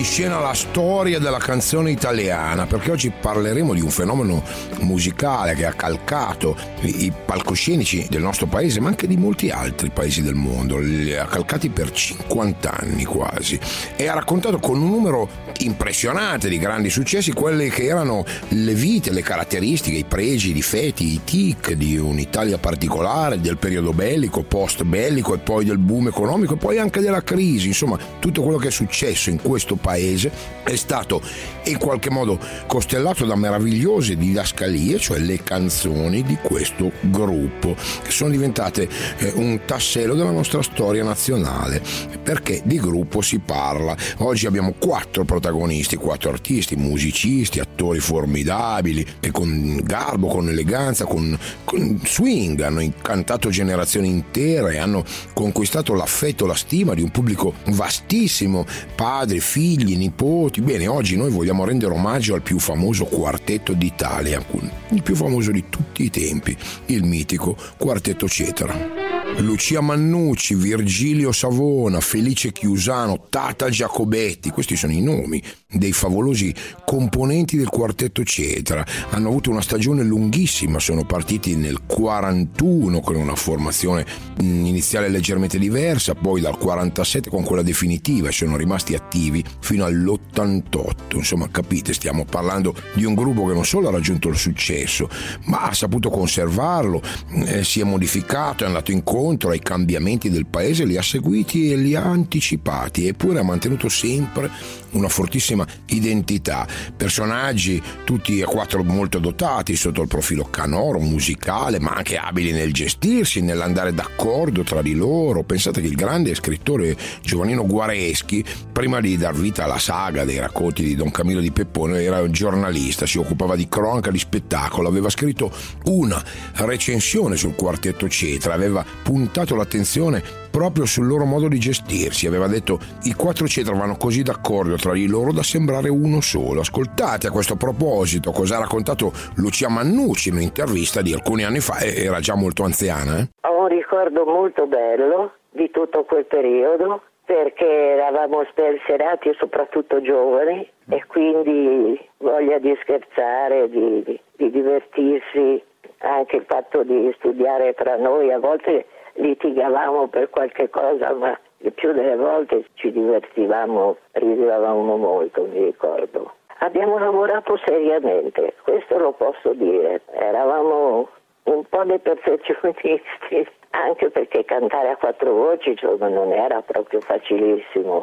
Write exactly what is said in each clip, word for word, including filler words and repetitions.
scena la storia della canzone italiana, perché oggi parleremo di un fenomeno musicale che ha calcato i palcoscenici del nostro paese, ma anche di molti altri paesi del mondo. Li ha calcati per cinquanta anni quasi, e ha raccontato con un numero impressionante di grandi successi quelle che erano le vite, le caratteristiche, i pregi, i difetti, i tic di un'Italia particolare, del periodo bellico, post bellico, e poi del boom economico, e poi anche della crisi. Insomma, tutto quello che è successo in questo paese è stato in qualche modo costellato da meravigliose didascalie, cioè le canzoni di questo gruppo, che sono diventate eh, un tassello della nostra storia nazionale, perché di gruppo si parla. Oggi abbiamo quattro protagonisti, quattro artisti, musicisti, attori formidabili, e con garbo, con eleganza, con, con swing hanno incantato generazioni intere, hanno conquistato l'affetto, la stima di un pubblico vastissimo, padri, figli, nipoti. Bene, oggi noi vogliamo rendere omaggio al più famoso quartetto d'Italia, il più famoso di tutti i tempi, il mitico Quartetto Cetra. Lucia Mannucci, Virgilio Savona, Felice Chiusano, Tata Giacobetti, questi sono i nomi dei favolosi componenti del Quartetto Cetra. Hanno avuto una stagione lunghissima, sono partiti nel quarantuno con una formazione iniziale leggermente diversa, poi dal quarantasette con quella definitiva, e sono rimasti attivi fino all'ottantotto. Insomma, capite, stiamo parlando di un gruppo che non solo ha raggiunto il successo, ma ha saputo conservarlo, eh, si è modificato, è andato incontro ai cambiamenti del paese, li ha seguiti e li ha anticipati, eppure ha mantenuto sempre una fortissima identità. Personaggi tutti e quattro molto dotati sotto il profilo canoro, musicale, ma anche abili nel gestirsi, nell'andare d'accordo tra di loro. Pensate che il grande scrittore Giovannino Guareschi, prima di dar vita alla saga dei racconti di Don Camillo di Peppone, era un giornalista, si occupava di cronaca, di spettacolo, aveva scritto una recensione sul Quartetto Cetra, aveva puntato l'attenzione proprio sul loro modo di gestirsi. Aveva detto: i quattro Cetra vanno così d'accordo tra di loro da sembrare uno solo. Ascoltate a questo proposito cosa ha raccontato Lucia Mannucci in un'intervista di alcuni anni fa, era già molto anziana. Eh? Ho un ricordo molto bello di tutto quel periodo, perché eravamo spensierati e soprattutto giovani, e quindi voglia di scherzare, di, di, di divertirsi, anche il fatto di studiare tra noi. A volte litigavamo per qualche cosa, ma il più delle volte ci divertivamo, ridevamo molto, mi ricordo. Abbiamo lavorato seriamente, questo lo posso dire. Eravamo un po' dei perfezionisti, anche perché cantare a quattro voci, insomma, non era proprio facilissimo.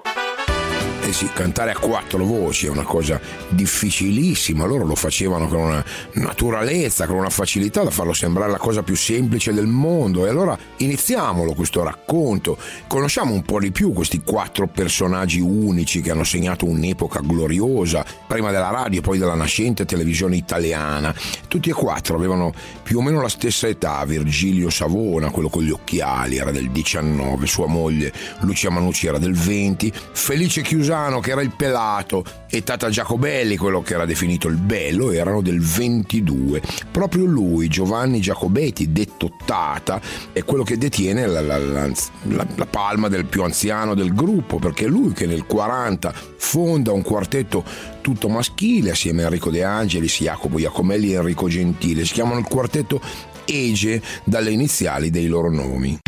Eh sì, cantare a quattro voci è una cosa difficilissima. Loro lo facevano con una naturalezza, con una facilità da farlo sembrare la cosa più semplice del mondo. E allora iniziamolo questo racconto, conosciamo un po' di più questi quattro personaggi unici che hanno segnato un'epoca gloriosa, prima della radio, poi della nascente televisione italiana. Tutti e quattro avevano più o meno la stessa età. Virgilio Savona, quello con gli occhiali, era del diciannove, sua moglie Lucia Mannucci era del venti, Felice Chiusano, che era il pelato, e Tata Giacobelli, quello che era definito il bello, erano del ventidue. Proprio lui, Giovanni Giacobetti, detto Tata, è quello che detiene la, la, la, la, la palma del più anziano del gruppo, perché è lui che nel quaranta fonda un quartetto tutto maschile assieme a Enrico De Angelis, Jacopo Iacomelli e Enrico Gentile. Si chiamano il quartetto Ege, dalle iniziali dei loro nomi.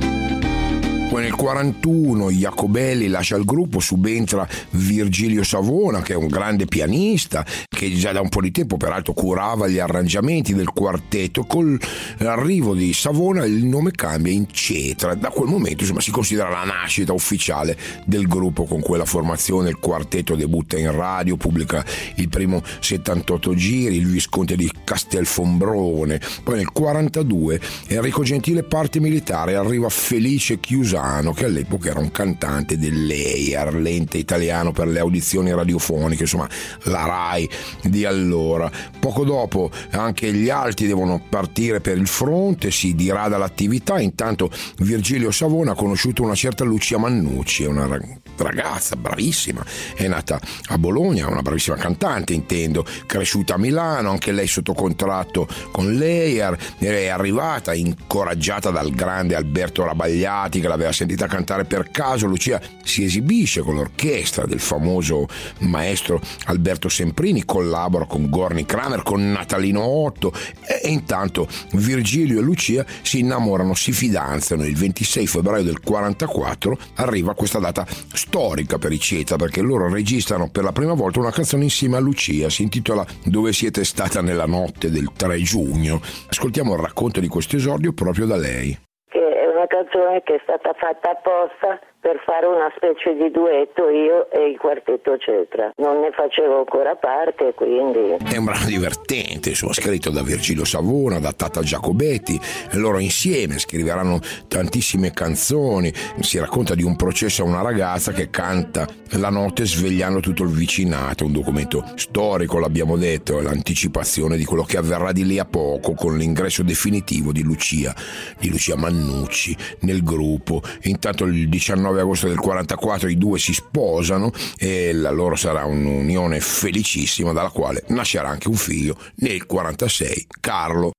Poi nel quarantuno Iacobelli lascia il gruppo, subentra Virgilio Savona, che è un grande pianista, che già da un po' di tempo peraltro curava gli arrangiamenti del quartetto. Con l'arrivo di Savona il nome cambia in Cetra. Da quel momento, insomma, si considera la nascita ufficiale del gruppo. Con quella formazione il quartetto debutta in radio, pubblica il primo settantotto giri, il Visconte di Castelfombrone. Poi nel quarantadue Enrico Gentile parte militare, arriva Felice Chiusano, che all'epoca era un cantante dell'E I A R, l'ente italiano per le audizioni radiofoniche, insomma la RAI di allora. Poco dopo anche gli altri devono partire per il fronte, si dirada l'attività. Intanto Virgilio Savona ha conosciuto una certa Lucia Mannucci, una ragazza bravissima, è nata a Bologna, una bravissima cantante intendo, cresciuta a Milano, anche lei sotto contratto con Leyer, è arrivata incoraggiata dal grande Alberto Rabagliati che l'aveva sentita cantare per caso. Lucia si esibisce con l'orchestra del famoso maestro Alberto Semprini, collabora con Gorny Kramer, con Natalino Otto e, e intanto Virgilio e Lucia si innamorano, si fidanzano. Il ventisei febbraio del quarantaquattro arriva questa data storica per i Cetra, perché loro registrano per la prima volta una canzone insieme a Lucia, si intitola Dove siete stata nella notte del tre giugno. Ascoltiamo il racconto di questo esordio proprio da lei. Che è una canzone che è stata fatta apposta per fare una specie di duetto io e il quartetto Cetra. Non ne facevo ancora parte, quindi... È un brano divertente, insomma, scritto da Virgilio Savona, da Tata Giacobetti, e loro insieme scriveranno tantissime canzoni. Si racconta di un processo a una ragazza che canta la notte svegliando tutto il vicinato, un documento storico, l'abbiamo detto, è l'anticipazione di quello che avverrà di lì a poco con l'ingresso definitivo di Lucia, di Lucia Mannucci nel gruppo. Intanto il diciannove agosto del quarantaquattro i due si sposano e la loro sarà un'unione felicissima dalla quale nascerà anche un figlio nel quarantasei, Carlo.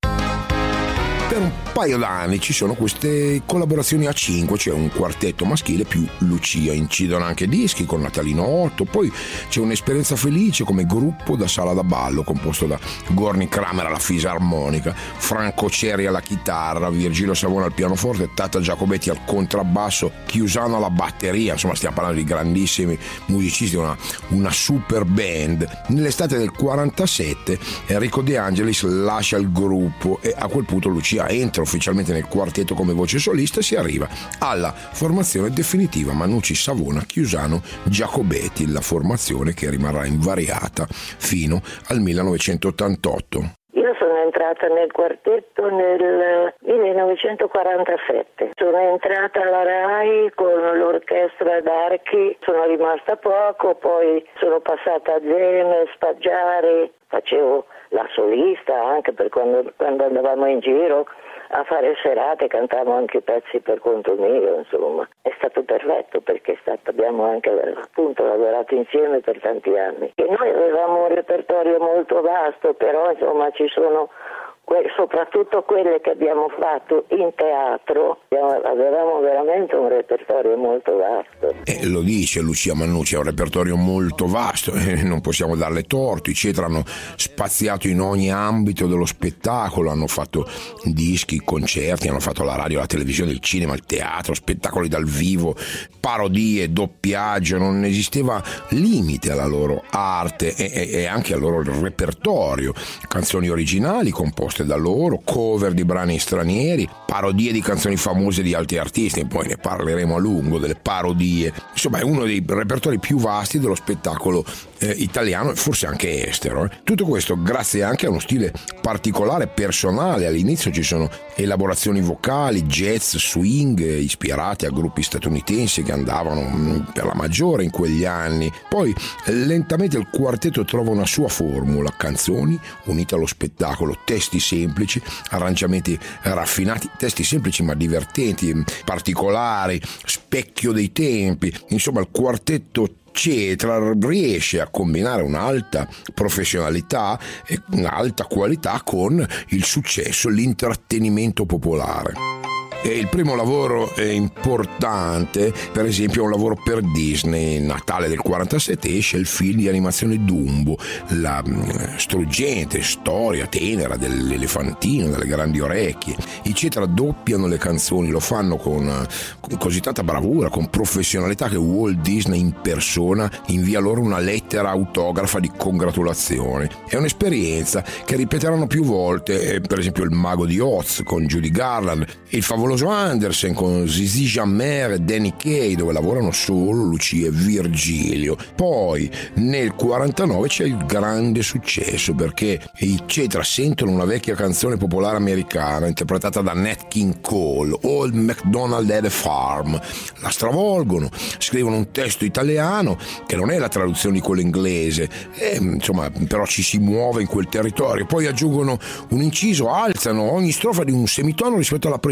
Per un paio d'anni ci sono queste collaborazioni a cinque, cioè un quartetto maschile più Lucia, incidono anche dischi con Natalino Otto, poi c'è un'esperienza felice come gruppo da sala da ballo composto da Gorny Kramer alla fisarmonica, Franco Ceri alla chitarra, Virgilio Savona al pianoforte, Tata Giacobetti al contrabbasso, Chiusano alla batteria, insomma stiamo parlando di grandissimi musicisti, una, una super band. Nell'estate del quarantasette Enrico De Angelis lascia il gruppo e a quel punto Lucia entra ufficialmente nel quartetto come voce solista e si arriva alla formazione definitiva Mannucci, Savona, Chiusano, Giacobetti, la formazione che rimarrà invariata fino al millenovecentottantotto. Io sono entrata nel quartetto nel millenovecentoquarantasette, sono entrata alla RAI con l'orchestra d'archi, sono rimasta poco, poi sono passata a Zeme, Spaggiari, facevo la solista anche per quando, quando andavamo in giro a fare serate, cantavamo anche pezzi per conto mio, insomma. È stato perfetto perché è stato, abbiamo anche appunto lavorato insieme per tanti anni. E noi avevamo un repertorio molto vasto, però insomma ci sono soprattutto quelle che abbiamo fatto in teatro, avevamo veramente un repertorio molto vasto. Eh, lo dice Lucia Mannucci, ha un repertorio molto vasto, eh, non possiamo darle torto. I Cetra hanno spaziato in ogni ambito dello spettacolo, hanno fatto dischi, concerti, hanno fatto la radio, la televisione, il cinema, il teatro, spettacoli dal vivo, parodie, doppiaggio, non esisteva limite alla loro arte e, e, e anche al loro repertorio. Canzoni originali composte da loro, cover di brani stranieri, parodie di canzoni famose di altri artisti, poi ne parleremo a lungo delle parodie. Insomma, è uno dei repertori più vasti dello spettacolo eh, italiano e forse anche estero. Eh. Tutto questo grazie anche a uno stile particolare, personale. All'inizio ci sono elaborazioni vocali, jazz, swing, ispirati a gruppi statunitensi che andavano mh, per la maggiore in quegli anni. Poi lentamente il quartetto trova una sua formula, canzoni unite allo spettacolo, testi semplici, arrangiamenti raffinati, testi semplici ma divertenti, particolari, specchio dei tempi. Insomma, il quartetto Cetra riesce a combinare un'alta professionalità e un'alta qualità con il successo, l'intrattenimento popolare. E il primo lavoro è importante, per esempio è un lavoro per Disney. Natale del quarantasette esce il film di animazione Dumbo, la struggente storia tenera dell'elefantino dalle grandi orecchie. I Cetra doppiano le canzoni, lo fanno con, con così tanta bravura, con professionalità, che Walt Disney in persona invia loro una lettera autografa di congratulazione. È un'esperienza che ripeteranno più volte, per esempio il Mago di Oz con Judy Garland, il favoloso Andersen con Zizi Jammer e Danny Kaye, dove lavorano solo Lucia e Virgilio. Poi nel quarantanove c'è il grande successo, perché i Cetra sentono una vecchia canzone popolare americana interpretata da Nat King Cole, Old MacDonald Had a Farm, la stravolgono, scrivono un testo italiano che non è la traduzione di quello inglese, e, insomma, però ci si muove in quel territorio. Poi aggiungono un inciso, alzano ogni strofa di un semitono rispetto alla precedente,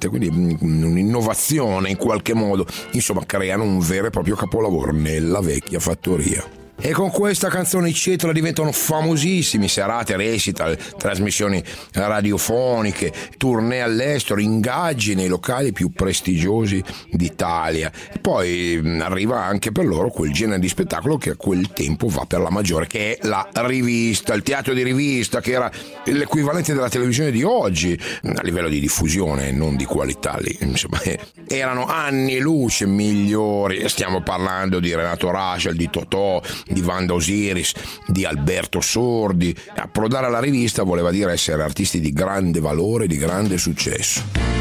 quindi un'innovazione in qualche modo, insomma creano un vero e proprio capolavoro nella vecchia fattoria. E con questa canzone i Cetra diventano famosissimi, serate, recital, trasmissioni radiofoniche, tournée all'estero, ingaggi nei locali più prestigiosi d'Italia. E poi arriva anche per loro quel genere di spettacolo che a quel tempo va per la maggiore, che è la rivista, il teatro di rivista, che era l'equivalente della televisione di oggi a livello di diffusione, non di qualità. Lì insomma erano anni luce migliori. Stiamo parlando di Renato Rascel, di Totò, di Wanda Osiris, di Alberto Sordi. Approdare alla rivista voleva dire essere artisti di grande valore, di grande successo.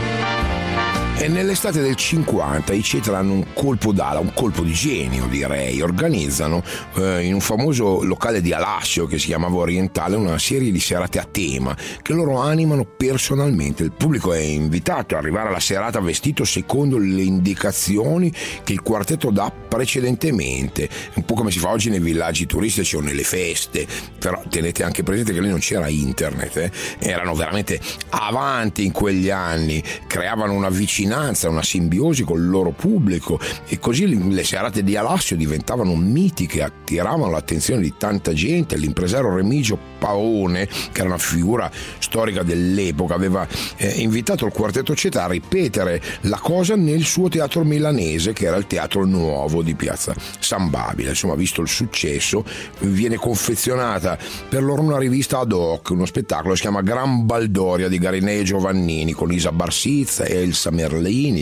E nell'estate del cinquanta i Cetra hanno un colpo d'ala, un colpo di genio direi. Organizzano eh, in un famoso locale di Alassio che si chiamava Orientale una serie di serate a tema che loro animano personalmente. Il pubblico è invitato ad arrivare alla serata vestito secondo le indicazioni che il quartetto dà precedentemente, un po' come si fa oggi nei villaggi turistici o nelle feste. Però tenete anche presente che lì non c'era internet, eh? Erano veramente avanti in quegli anni, creavano una vicinanza, una simbiosi col loro pubblico, e così le serate di Alassio diventavano mitiche, attiravano l'attenzione di tanta gente. L'impresario Remigio Paone, che era una figura storica dell'epoca, aveva eh, invitato il quartetto Cetra a ripetere la cosa nel suo teatro milanese, che era il Teatro Nuovo di Piazza San Babila. Insomma, visto il successo, viene confezionata per loro una rivista ad hoc, uno spettacolo che si chiama Gran Baldoria di Garinei e Giovannini, con Isa Barsizza e Elsa Merlini.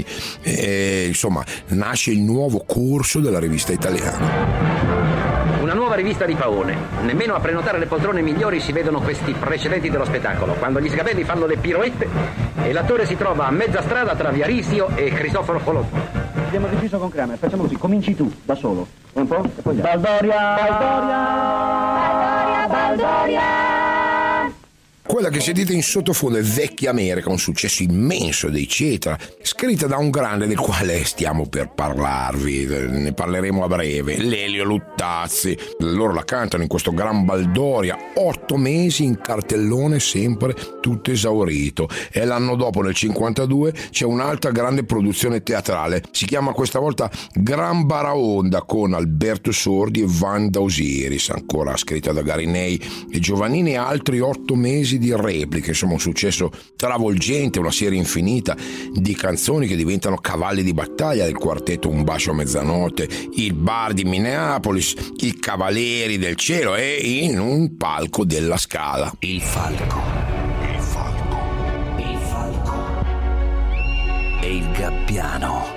E, insomma, nasce il nuovo corso della rivista italiana. Una nuova rivista di Paone. Nemmeno a prenotare le poltrone migliori si vedono questi precedenti dello spettacolo, quando gli sgabelli fanno le piroette e l'attore si trova a mezza strada tra Viarisio e Cristoforo Colombo. Abbiamo deciso con Kramer, facciamo così, cominci tu, da solo. Un po'? E poi Baldoria! Baldoria! Baldoria! Baldoria! Quella che sentite in sottofondo è Vecchia America, un successo immenso dei Cetra, scritta da un grande del quale stiamo per parlarvi, ne parleremo a breve, Lelio Luttazzi. Loro la cantano in questo Gran Baldoria, otto mesi in cartellone, sempre tutto esaurito. E l'anno dopo, nel cinquantadue, c'è un'altra grande produzione teatrale, si chiama questa volta Gran Baraonda, con Alberto Sordi e Wanda Osiris, ancora scritta da Garinei e Giovannini, e altri otto mesi di repliche. Insomma, un successo travolgente, una serie infinita di canzoni che diventano cavalli di battaglia del quartetto Un bacio a mezzanotte, il bar di Minneapolis, i Cavalieri del Cielo e in un palco della Scala. Il falco, il falco, il falco e il gabbiano.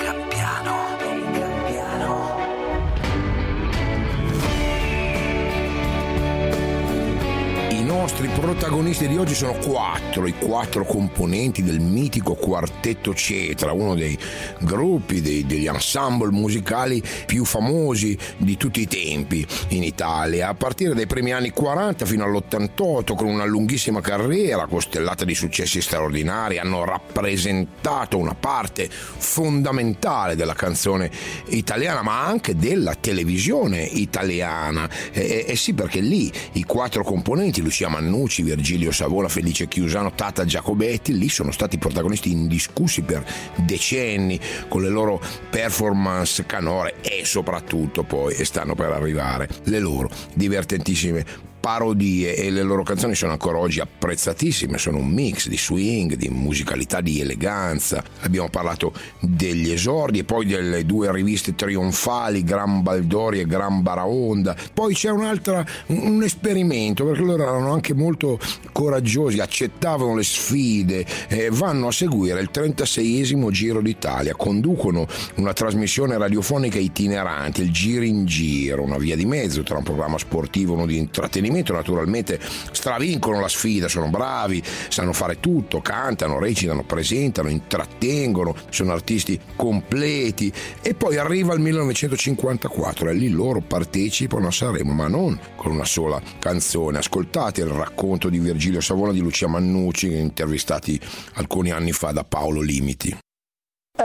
I nostri protagonisti di oggi sono quattro, i quattro componenti del mitico quartetto Cetra, uno dei gruppi, dei, degli ensemble musicali più famosi di tutti i tempi in Italia, a partire dai primi anni quaranta fino all'ottantotto, con una lunghissima carriera costellata di successi straordinari. Hanno rappresentato una parte fondamentale della canzone italiana, ma anche della televisione italiana. E, e sì, perché lì i quattro componenti, Lucia Mannucci, Virgilio Savona, Felice Chiusano, Tata Giacobetti, lì sono stati protagonisti indiscussi per decenni, con le loro performance canore e soprattutto poi, e stanno per arrivare, le loro divertentissime parodie, e le loro canzoni sono ancora oggi apprezzatissime. Sono un mix di swing, di musicalità, di eleganza. Abbiamo parlato degli esordi e poi delle due riviste trionfali, Gran Baldoria e Gran Baraonda. Poi c'è un'altra, un esperimento, perché loro erano anche molto coraggiosi, accettavano le sfide, eh, vanno a seguire il trentaseiesimo Giro d'Italia, conducono una trasmissione radiofonica itinerante, il Giro in Giro, una via di mezzo tra un programma sportivo e uno di intrattenimento. Naturalmente stravincono la sfida, sono bravi, sanno fare tutto, cantano, recitano, presentano, intrattengono, sono artisti completi. E poi arriva il millenovecentocinquantaquattro e lì loro partecipano a Sanremo, ma non con una sola canzone. Ascoltate il racconto di Virgilio Savona, di Lucia Mannucci, intervistati alcuni anni fa da Paolo Limiti. È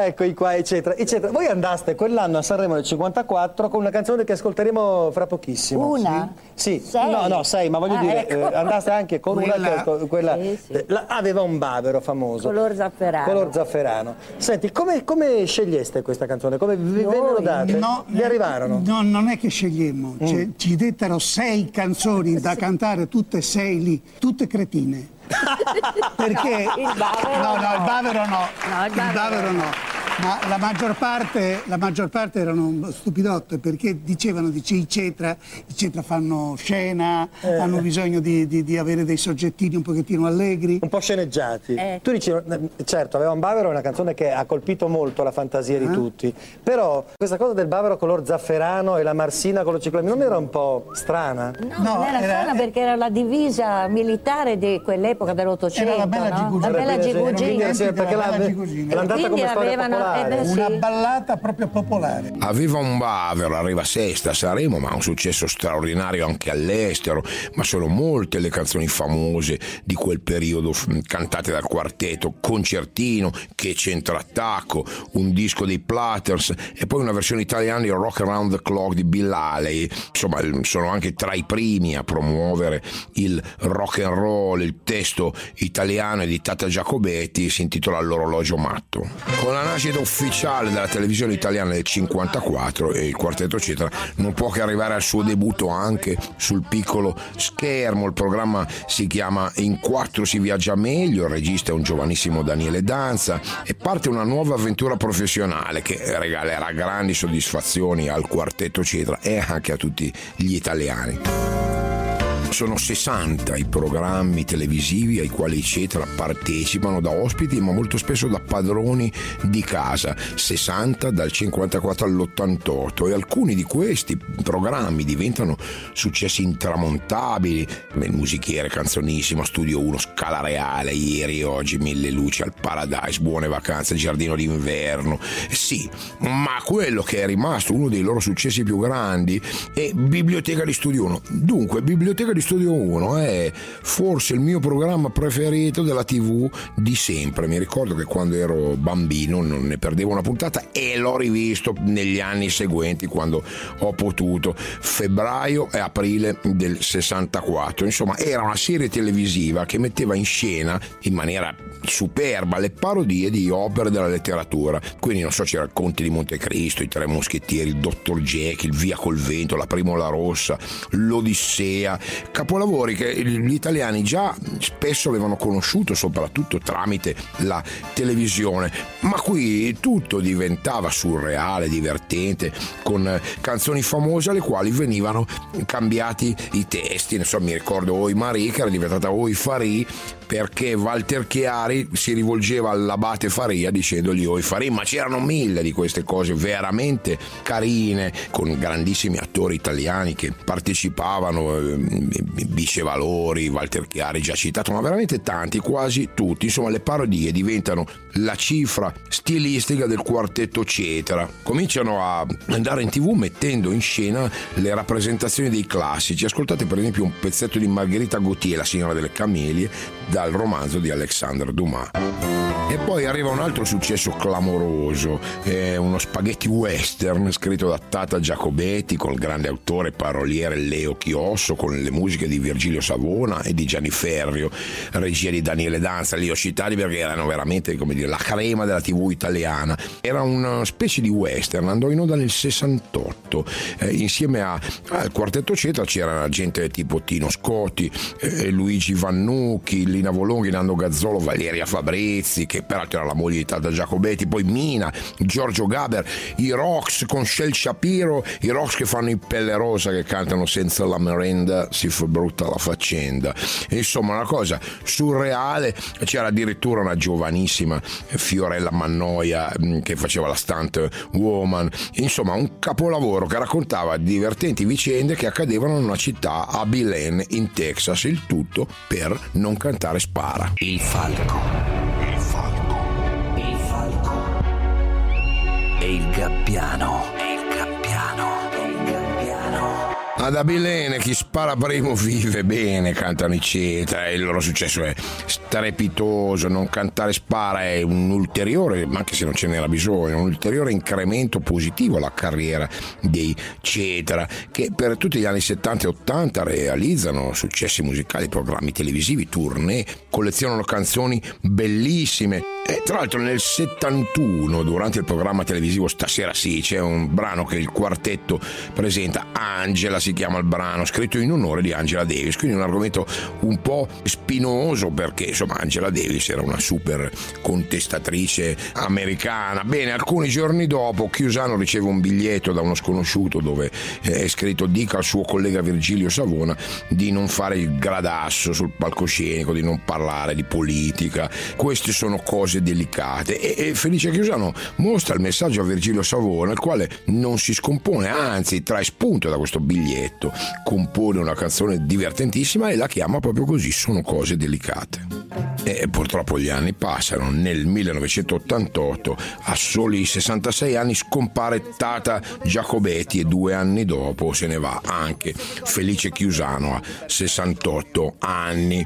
ecco qua, eccetera, eccetera. Voi andaste quell'anno a Sanremo del cinquantaquattro con una canzone che ascolteremo fra pochissimo. Una? Sì, Sei? no, no, sei, ma voglio Ah, dire, ecco. eh, andaste anche con Quella- una che quella, Sì, sì. eh, la- aveva un bavero famoso. Color zafferano. Color zafferano. Senti, come, come sceglieste questa canzone? Come vi Noi? vennero date? No, Vi arrivarono? No, non è che scegliemmo, Cioè, ci dettero sei canzoni da cantare, tutte e sei lì, tutte cretine. Perché Il bavero no, no, no. il bavero no, No, il bavero bavero no. Ma la maggior parte, la maggior parte erano stupidotte perché dicevano, dice i Cetra, i Cetra fanno scena, Eh. hanno bisogno di, di- di avere dei soggettini un pochettino allegri. Un po' sceneggiati. Eh. Tu dici, eh, certo, aveva un bavero, è una canzone che ha colpito molto la fantasia di Eh? tutti, però questa cosa del bavero color zafferano e la marsina con lo ciclamino non era un po' strana? No, No, non era, era- strana perché era la divisa militare di quell'epoca dell'Ottocento. Era la bella no? Gigugina. La bella Quindi, Gigugina. sì, perché la l'ha, bella Gigugina. l'ha andata Quindi come storia avevano- popolare. eh beh, sì. Una ballata proprio popolare. Aveva un bavero, arriva sesta a Sanremo, ma ha un successo straordinario anche all'estero. Ma sono molte le canzoni famose di quel periodo f- cantate dal quartetto, concertino, Che centrattacco, un disco dei Platters e poi una versione italiana di Rock Around the Clock di Bill Haley. Insomma, sono anche tra i primi a promuovere il rock and roll. Il testo italiano è di Tata Giacobetti, si intitola L'orologio matto. Con la nascita ufficiale della televisione italiana nel cinquantaquattro e il quartetto Cetra non può che arrivare al suo debutto anche sul piccolo schermo. Il programma si chiama In quattro si viaggia meglio, il regista è un giovanissimo Daniele Danza e parte una nuova avventura professionale che regalerà grandi soddisfazioni al quartetto Cetra e anche a tutti gli italiani. Sono sessanta i programmi televisivi ai quali i Cetra partecipano da ospiti, ma molto spesso da padroni di casa, sessanta dal cinquantaquattro all'ottantotto, e alcuni di questi programmi diventano successi intramontabili. Il musichiere Canzonissima, Studio uno, Scala Reale, Ieri e Oggi, Mille Luci al Paradise, Buone Vacanze, Giardino d'Inverno. Sì, ma quello che è rimasto uno dei loro successi più grandi è Biblioteca di Studio uno. Dunque, Biblioteca di Studio uno è forse il mio programma preferito della tivù di sempre. Mi ricordo che quando ero bambino non ne perdevo una puntata e l'ho rivisto negli anni seguenti quando ho potuto, febbraio e aprile del sessantaquattro. Insomma, era una serie televisiva che metteva in scena in maniera superba le parodie di opere della letteratura. Quindi non so, c'era il Conte di Montecristo, i Tre Moschettieri, il Dottor Jekyll, Via col Vento, La Primola Rossa, l'Odissea, capolavori che gli italiani già spesso avevano conosciuto soprattutto tramite la televisione, ma qui tutto diventava surreale, divertente, con canzoni famose alle quali venivano cambiati i testi. Insomma, mi ricordo Oi Marie che era diventata Oi Farì perché Walter Chiari si rivolgeva all'abate Faria dicendogli Oi Farì, ma c'erano mille di queste cose veramente carine, con grandissimi attori italiani che partecipavano, Bice Valori, Walter Chiari già citato, ma veramente tanti, quasi tutti. Insomma, le parodie diventano la cifra stilistica del quartetto Cetra. Cominciano a andare in tv mettendo in scena le rappresentazioni dei classici. Ascoltate per esempio un pezzetto di Margherita Gautier, La signora delle camelie, dal romanzo di Alexandre Dumas. E poi arriva un altro successo clamoroso, è uno spaghetti western scritto da Tata Giacobetti con il grande autore paroliere Leo Chiosso, con le musiche di Virgilio Savona e di Gianni Ferrio, regia di Daniele Danza. Li ho citati perché erano veramente, come dire, la crema della tivù italiana. Era una specie di western, andò in onda nel sessantotto, eh, insieme a, al quartetto Cetra c'era gente tipo Tino Scotti, eh, Luigi Vannucchi, Lina Volonghi, Nando Gazzolo, Valeria Fabrizi, che peraltro era la moglie di Tata Giacobetti, poi Mina, Giorgio Gaber, i Rox con Shel Shapiro, i Rox che fanno i Pelle Rosa, che cantano Senza la merenda si fa brutta la faccenda. Insomma, una cosa surreale. C'era addirittura una giovanissima Fiorella Mannoia che faceva la stunt woman. Insomma, un capolavoro che raccontava divertenti vicende che accadevano in una città, a Belen in Texas, il tutto per non cantare Spara. Il falco. Il falco. Il falco. E il gabbiano. E il gabbiano. E il gabbiano. Ma da Bilene chi spara primo vive bene, cantano i Cetra, e il loro successo è strepitoso. Non cantare spara è un ulteriore, anche se non ce n'era bisogno, un ulteriore incremento positivo alla carriera dei Cetra, che per tutti gli anni settanta e ottanta realizzano successi musicali, programmi televisivi, tournée, collezionano canzoni bellissime. E tra l'altro nel settantuno, durante il programma televisivo Stasera sì, c'è un brano che il quartetto presenta, Angela si chiama il brano, scritto in onore di Angela Davis, quindi un argomento un po' spinoso, perché insomma Angela Davis era una super contestatrice americana. Bene, alcuni giorni dopo Chiusano riceve un biglietto da uno sconosciuto dove è scritto: dica al suo collega Virgilio Savona di non fare il gradasso sul palcoscenico, di non parlare di politica. Queste sono cose delicate, e, e Felice Chiusano mostra il messaggio a Virgilio Savona, il quale non si scompone, anzi trae spunto da questo biglietto, compone una canzone divertentissima e la chiama proprio così, Sono cose delicate. E purtroppo gli anni passano. Nel millenovecentottantotto, a soli sessantasei anni, scompare Tata Giacobetti, e due anni dopo se ne va anche Felice Chiusano a sessantotto anni.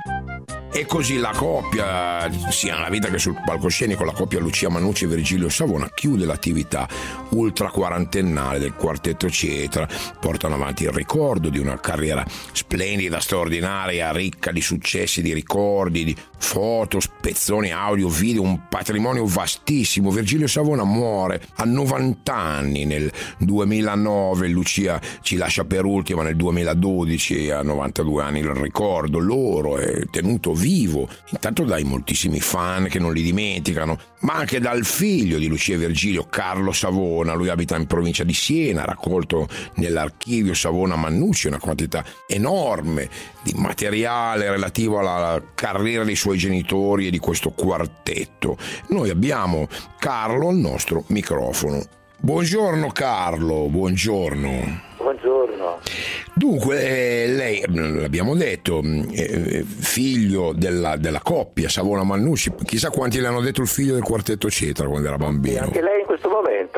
E così la coppia, sia nella vita che sul palcoscenico, la coppia Lucia Mannucci e Virgilio Savona chiude l'attività ultra quarantennale del quartetto Cetra, portano avanti il ricordo di una carriera splendida, straordinaria, ricca di successi, di ricordi, di foto, spezzoni audio, video, un patrimonio vastissimo. Virgilio Savona muore a novanta anni nel duemilanove, Lucia ci lascia per ultima nel duemiladodici a novantadue anni. Il ricordo loro è tenuto vivo intanto dai moltissimi fan che non li dimenticano, ma anche dal figlio di Lucia e Virgilio, Carlo Savona. Lui abita in provincia di Siena, ha raccolto nell'archivio Savona Mannucci una quantità enorme di materiale relativo alla carriera dei suoi genitori e di questo quartetto. Noi abbiamo Carlo al nostro microfono. Buongiorno Carlo, buongiorno. Buongiorno. Dunque, eh, lei, l'abbiamo detto, eh, figlio della, della coppia Savona Mannucci, chissà quanti le hanno detto il figlio del quartetto Cetra quando era bambino. Anche lei in questo momento.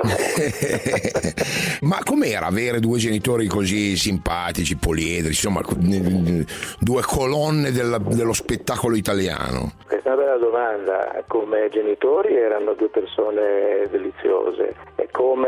Ma com'era avere due genitori così simpatici, poliedrici, insomma, due colonne della, dello spettacolo italiano? Questa è una bella domanda. Come genitori erano due persone deliziose, e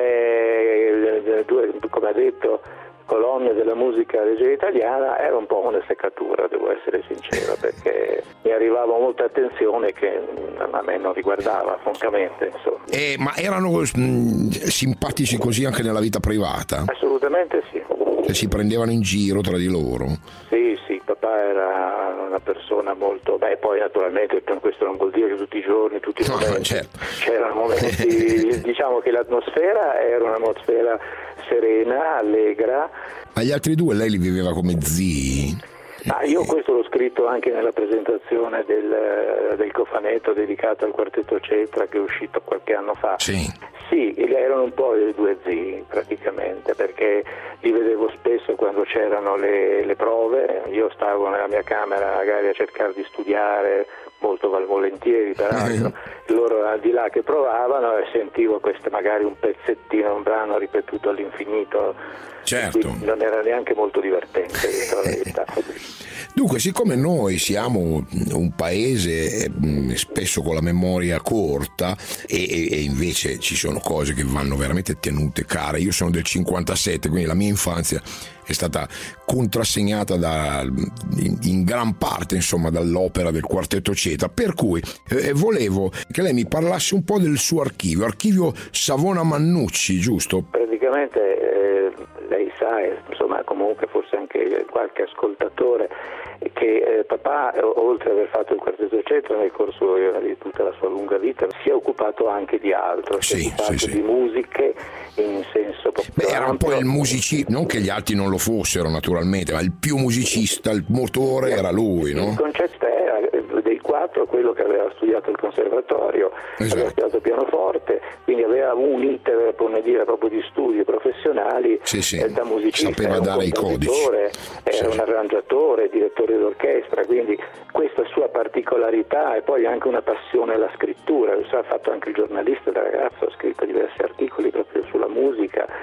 come, due, come ha detto, colonne della musica leggera italiana, era un po' una seccatura, devo essere sincero, perché mi arrivava molta attenzione che a me non riguardava, francamente, insomma. Eh, ma erano mh, simpatici così anche nella vita privata? Assolutamente sì. Che si prendevano in giro tra di loro? Sì, sì, papà era una persona molto... Beh, poi naturalmente questo non vuol dire che tutti i giorni, tutti i momenti... No, certo. C'erano momenti, diciamo che l'atmosfera era un'atmosfera serena, allegra. Ma gli altri due lei li viveva come zii? Ah, io questo l'ho scritto anche nella presentazione del, del cofanetto dedicato al quartetto Cetra, che è uscito qualche anno fa. Sì. Sì, erano un po' i due zii praticamente, perché li vedevo spesso quando c'erano le, le prove. Io stavo nella mia camera magari a cercare di studiare, molto volentieri peraltro, loro al di là che provavano, e sentivo questo magari un pezzettino, un brano ripetuto all'infinito. Certo. Non era neanche molto divertente, la verità. Dunque, siccome noi siamo un paese spesso con la memoria corta, e, e invece ci sono cose che vanno veramente tenute care. Io sono del cinquantasette, quindi la mia infanzia è stata contrassegnata da, in, in gran parte, insomma, dall'opera del quartetto Cetra, per cui eh, volevo che lei mi parlasse un po' del suo archivio, archivio Savona Mannucci, giusto? Praticamente eh, lei sa, eh, insomma, comunque forse anche qualche ascoltatore, che eh, papà, oltre ad aver fatto il quartetto Cetra nel corso di tutta la sua lunga vita, si è occupato anche di altro, sì, si è occupato sì, di sì. musiche in senso proprio. Beh, era un po' il musicista, non che gli altri non lo fossero naturalmente, ma il più musicista, il motore era lui, no? Il concetto era dei quattro quello che aveva studiato il conservatorio, esatto. Aveva studiato pianoforte, quindi aveva un iter, come dire, proprio di studi professionali, sì, sì. Eh, da musicista, sapeva era un dare i codici, era sì. un arrangiatore, direttore d'orchestra, quindi questa sua particolarità, e poi anche una passione alla scrittura. Ha fatto anche il giornalista da ragazzo, ha scritto diversi articoli proprio sulla musica,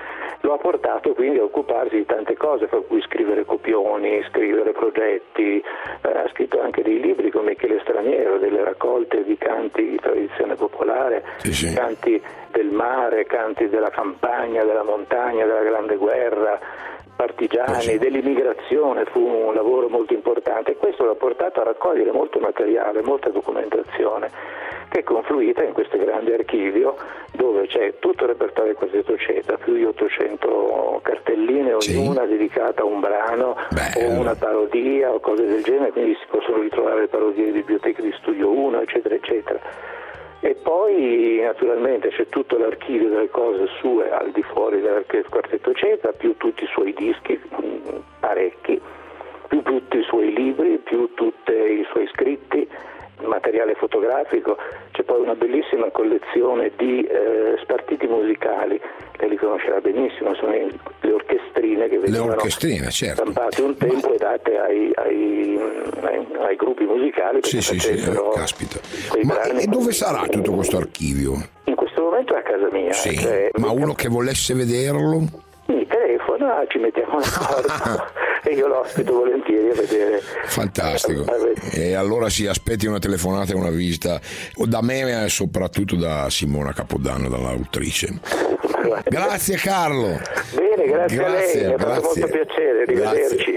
lo ha portato quindi a occuparsi di tante cose, fra cui scrivere copioni, scrivere progetti, eh, ha scritto anche dei libri con Michele Straniero, delle raccolte di canti di tradizione popolare, sì, sì. canti del mare, canti della campagna, della montagna, della Grande Guerra, partigiani, sì. dell'immigrazione. Fu un lavoro molto importante e questo l'ha portato a raccogliere molto materiale, molta documentazione, che è confluita in questo grande archivio dove c'è tutto il repertorio del quartetto Cetra, più di ottocento cartelline, ognuna sì. dedicata a un brano Beh, o una parodia o cose del genere, quindi si possono ritrovare le parodie di Biblioteca di Studio uno, eccetera, eccetera. E poi naturalmente c'è tutto l'archivio delle cose sue al di fuori del quartetto Cetra, più tutti i suoi dischi, parecchi, più tutti i suoi libri, più tutti i suoi scritti, materiale fotografico. C'è poi una bellissima collezione di eh, spartiti musicali, lei li conoscerà benissimo, sono le orchestrine che venivano orchestrine, certo. stampate un tempo Ma... e date ai, ai, ai, ai gruppi musicali. Sì, sì, sì, eh, caspita. Ma e dove sarà tutto questo archivio? In questo momento è a casa mia. Sì, cioè, ma uno che volesse vederlo? Mi telefona, ci mettiamo d'accordo e io lo ospito volentieri a vedere. Fantastico. E allora si aspetti una telefonata e una visita da me e soprattutto da Simona Capodanno, dall'autrice. Grazie Carlo. Bene, grazie, grazie a lei, mi ha fatto molto piacere, arrivederci.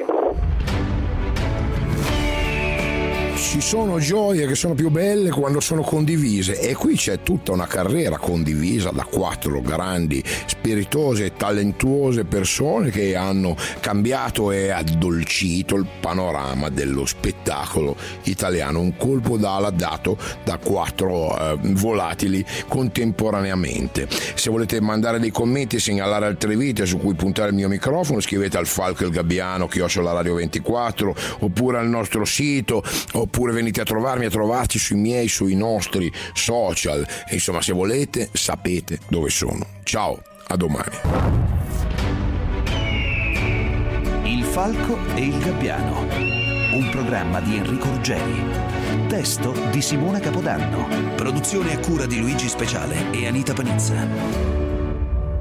Ci sono gioie che sono più belle quando sono condivise e qui c'è tutta una carriera condivisa da quattro grandi, spiritose e talentuose persone che hanno cambiato e addolcito il panorama dello spettacolo italiano, un colpo d'ala dato da quattro eh, volatili contemporaneamente. Se volete mandare dei commenti e segnalare altre vite su cui puntare il mio microfono, scrivete al Falco il Gabbiano chiocciola radio ventiquattro oppure al nostro sito, oppure venite a trovarmi, a trovarci sui miei, sui nostri social. E insomma, se volete, sapete dove sono. Ciao, a domani. Il Falco e il Gabbiano, un programma di Enrico Ruggeri. Testo di Simona Capodanno. Produzione a cura di Luigi Speciale e Anita Panizza.